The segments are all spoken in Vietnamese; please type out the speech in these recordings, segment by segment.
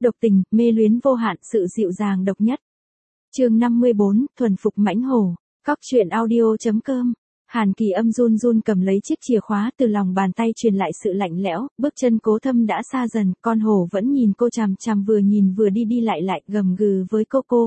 độc tình, mê luyến vô hạn, sự dịu dàng độc nhất. Chương 54, thuần phục mãnh hổ. Cóc truyện audio.com. Hàn Kỳ Âm run run cầm lấy chiếc chìa khóa từ lòng bàn tay, truyền lại sự lạnh lẽo, bước chân Cố Thâm đã xa dần, con hổ vẫn nhìn cô chằm chằm, vừa nhìn vừa đi đi lại gầm gừ với cô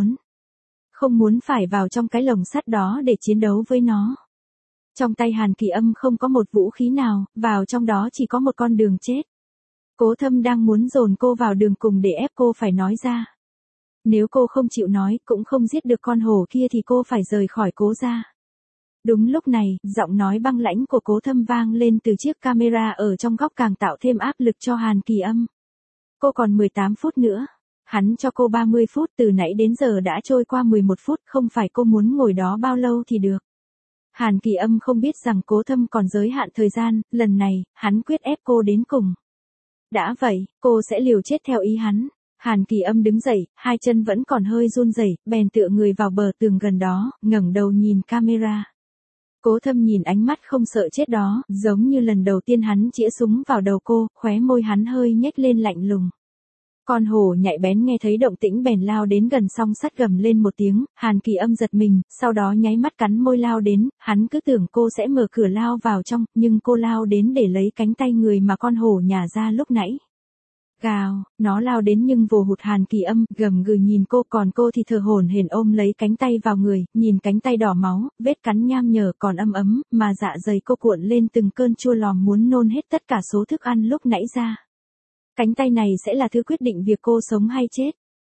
không muốn phải vào trong cái lồng sắt đó để chiến đấu với nó. Trong tay Hàn Kỳ Âm không có một vũ khí nào, vào trong đó chỉ có một con đường chết. Cố Thâm đang muốn dồn cô vào đường cùng để ép cô phải nói ra. Nếu cô không chịu nói, cũng không giết được con hổ kia thì cô phải rời khỏi Cố gia. Đúng lúc này, giọng nói băng lãnh của Cố Thâm vang lên từ chiếc camera ở trong góc, càng tạo thêm áp lực cho Hàn Kỳ Âm. Cô còn 18 phút nữa. Hắn cho cô 30 phút, từ nãy đến giờ đã trôi qua 11 phút, không phải cô muốn ngồi đó bao lâu thì được. Hàn Kỳ Âm không biết rằng Cố Thâm còn giới hạn thời gian, lần này, hắn quyết ép cô đến cùng. Đã vậy, cô sẽ liều chết theo ý hắn. Hàn Kỳ Âm đứng dậy, hai chân vẫn còn hơi run rẩy, bèn tựa người vào bờ tường gần đó, ngẩng đầu nhìn camera. Cố Thâm nhìn ánh mắt không sợ chết đó, giống như lần đầu tiên hắn chĩa súng vào đầu cô, khóe môi hắn hơi nhếch lên lạnh lùng. Con hổ nhạy bén nghe thấy động tĩnh bèn lao đến gần, song sắt gầm lên một tiếng, Hàn Kỳ Âm giật mình, sau đó nháy mắt cắn môi lao đến, hắn cứ tưởng cô sẽ mở cửa lao vào trong, nhưng cô lao đến để lấy cánh tay người mà con hổ nhả ra lúc nãy. Gào, nó lao đến nhưng vồ hụt Hàn Kỳ Âm, gầm gừ nhìn cô, còn cô thì thở hổn hển ôm lấy cánh tay vào người, nhìn cánh tay đỏ máu, vết cắn nham nhở còn ấm ấm, mà dạ dày cô cuộn lên từng cơn chua lòm muốn nôn hết tất cả số thức ăn lúc nãy ra. Cánh tay này sẽ là thứ quyết định việc cô sống hay chết.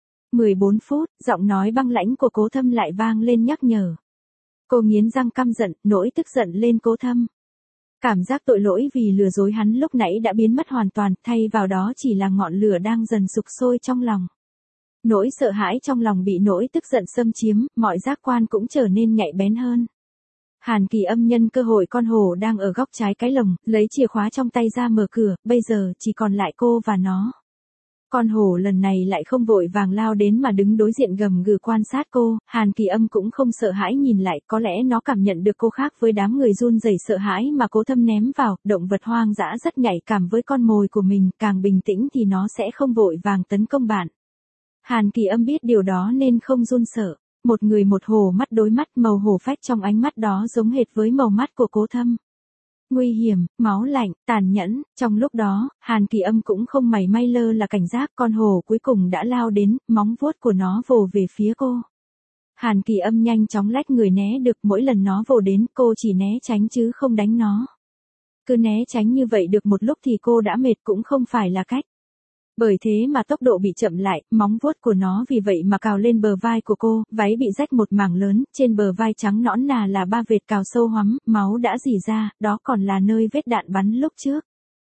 14 phút, giọng nói băng lãnh của Cố Thâm lại vang lên nhắc nhở. Cô nghiến răng căm giận, nỗi tức giận lên Cố Thâm. Cảm giác tội lỗi vì lừa dối hắn lúc nãy đã biến mất hoàn toàn, thay vào đó chỉ là ngọn lửa đang dần sục sôi trong lòng. Nỗi sợ hãi trong lòng bị nỗi tức giận xâm chiếm, mọi giác quan cũng trở nên nhạy bén hơn. Hàn Kỳ Âm nhân cơ hội con hổ đang ở góc trái cái lồng, lấy chìa khóa trong tay ra mở cửa, bây giờ chỉ còn lại cô và nó. Con hổ lần này lại không vội vàng lao đến mà đứng đối diện gầm gừ quan sát cô, Hàn Kỳ Âm cũng không sợ hãi nhìn lại, có lẽ nó cảm nhận được cô khác với đám người run rẩy sợ hãi mà Cố Thâm ném vào, động vật hoang dã rất nhạy cảm với con mồi của mình, càng bình tĩnh thì nó sẽ không vội vàng tấn công bạn. Hàn Kỳ Âm biết điều đó nên không run sợ. Một người một hổ mắt đối mắt, màu hổ phách trong ánh mắt đó giống hệt với màu mắt của Cố Thâm. Nguy hiểm, máu lạnh, tàn nhẫn, trong lúc đó, Hàn Kỳ Âm cũng không mảy may lơ là cảnh giác, con hổ cuối cùng đã lao đến, móng vuốt của nó vồ về phía cô. Hàn Kỳ Âm nhanh chóng lách người né được, mỗi lần nó vồ đến, cô chỉ né tránh chứ không đánh nó. Cứ né tránh như vậy được một lúc thì cô đã mệt, cũng không phải là cách. Bởi thế mà tốc độ bị chậm lại, móng vuốt của nó vì vậy mà cào lên bờ vai của cô, váy bị rách một mảng lớn, trên bờ vai trắng nõn nà là 3 vệt cào sâu hoắm, máu đã rỉ ra, đó còn là nơi vết đạn bắn lúc trước.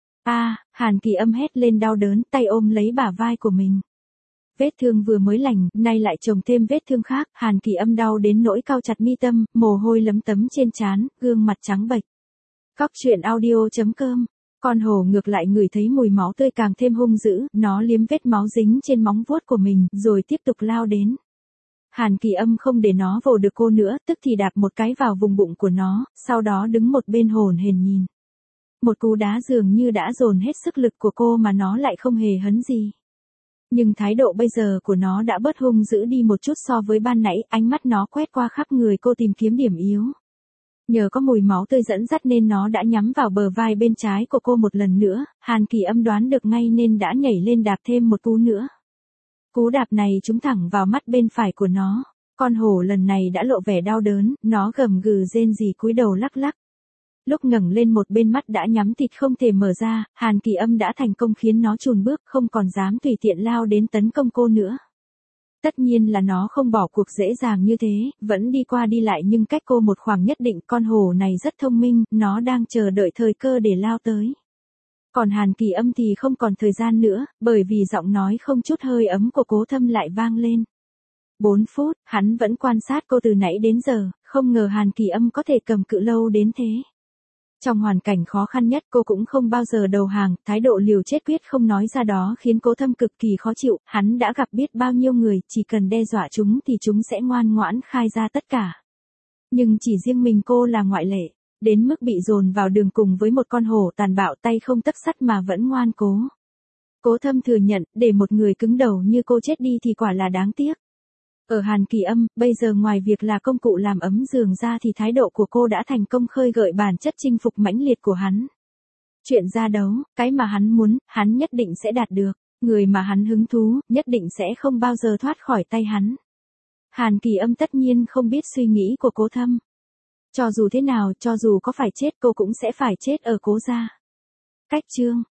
Hàn Kỳ Âm hét lên đau đớn, tay ôm lấy bả vai của mình. Vết thương vừa mới lành, nay lại chồng thêm vết thương khác, Hàn Kỳ Âm đau đến nỗi cau chặt mi tâm, mồ hôi lấm tấm trên trán, gương mặt trắng bệch. Cóc truyện audio.com. Con hổ ngược lại ngửi thấy mùi máu tươi càng thêm hung dữ, nó liếm vết máu dính trên móng vuốt của mình, rồi tiếp tục lao đến. Hàn Kỳ Âm không để nó vồ được cô nữa, tức thì đạp một cái vào vùng bụng của nó, sau đó đứng một bên hổn hển nhìn. Một cú đá dường như đã dồn hết sức lực của cô mà nó lại không hề hấn gì. Nhưng thái độ bây giờ của nó đã bớt hung dữ đi một chút so với ban nãy, ánh mắt nó quét qua khắp người cô tìm kiếm điểm yếu. Nhờ có mùi máu tươi dẫn dắt nên nó đã nhắm vào bờ vai bên trái của cô một lần nữa, Hàn Kỳ Âm đoán được ngay nên đã nhảy lên đạp thêm một cú nữa. Cú đạp này trúng thẳng vào mắt bên phải của nó. Con hổ lần này đã lộ vẻ đau đớn, nó gầm gừ rên rỉ cúi đầu lắc lắc. Lúc ngẩng lên một bên mắt đã nhắm tịt không thể mở ra, Hàn Kỳ Âm đã thành công khiến nó chùn bước, không còn dám tùy tiện lao đến tấn công cô nữa. Tất nhiên là nó không bỏ cuộc dễ dàng như thế, vẫn đi qua đi lại nhưng cách cô một khoảng nhất định, con hổ này rất thông minh, nó đang chờ đợi thời cơ để lao tới. Còn Hàn Kỳ Âm thì không còn thời gian nữa, bởi vì giọng nói không chút hơi ấm của Cố Thâm lại vang lên. 4 phút, hắn vẫn quan sát cô từ nãy đến giờ, không ngờ Hàn Kỳ Âm có thể cầm cự lâu đến thế. Trong hoàn cảnh khó khăn nhất cô cũng không bao giờ đầu hàng, thái độ liều chết quyết không nói ra đó khiến Cố Thâm cực kỳ khó chịu, hắn đã gặp biết bao nhiêu người, chỉ cần đe dọa chúng thì chúng sẽ ngoan ngoãn khai ra tất cả. Nhưng chỉ riêng mình cô là ngoại lệ, đến mức bị dồn vào đường cùng với một con hổ tàn bạo tay không tấc sắt mà vẫn ngoan cố. Cố Thâm thừa nhận, để một người cứng đầu như cô chết đi thì quả là đáng tiếc. Ở Hàn Kỳ Âm, bây giờ ngoài việc là công cụ làm ấm giường ra thì thái độ của cô đã thành công khơi gợi bản chất chinh phục mãnh liệt của hắn. Chuyện ra đấu, cái mà hắn muốn, hắn nhất định sẽ đạt được. Người mà hắn hứng thú, nhất định sẽ không bao giờ thoát khỏi tay hắn. Hàn Kỳ Âm tất nhiên không biết suy nghĩ của Cố Thâm. Cho dù thế nào, cho dù có phải chết cô cũng sẽ phải chết ở Cố gia. Cách chương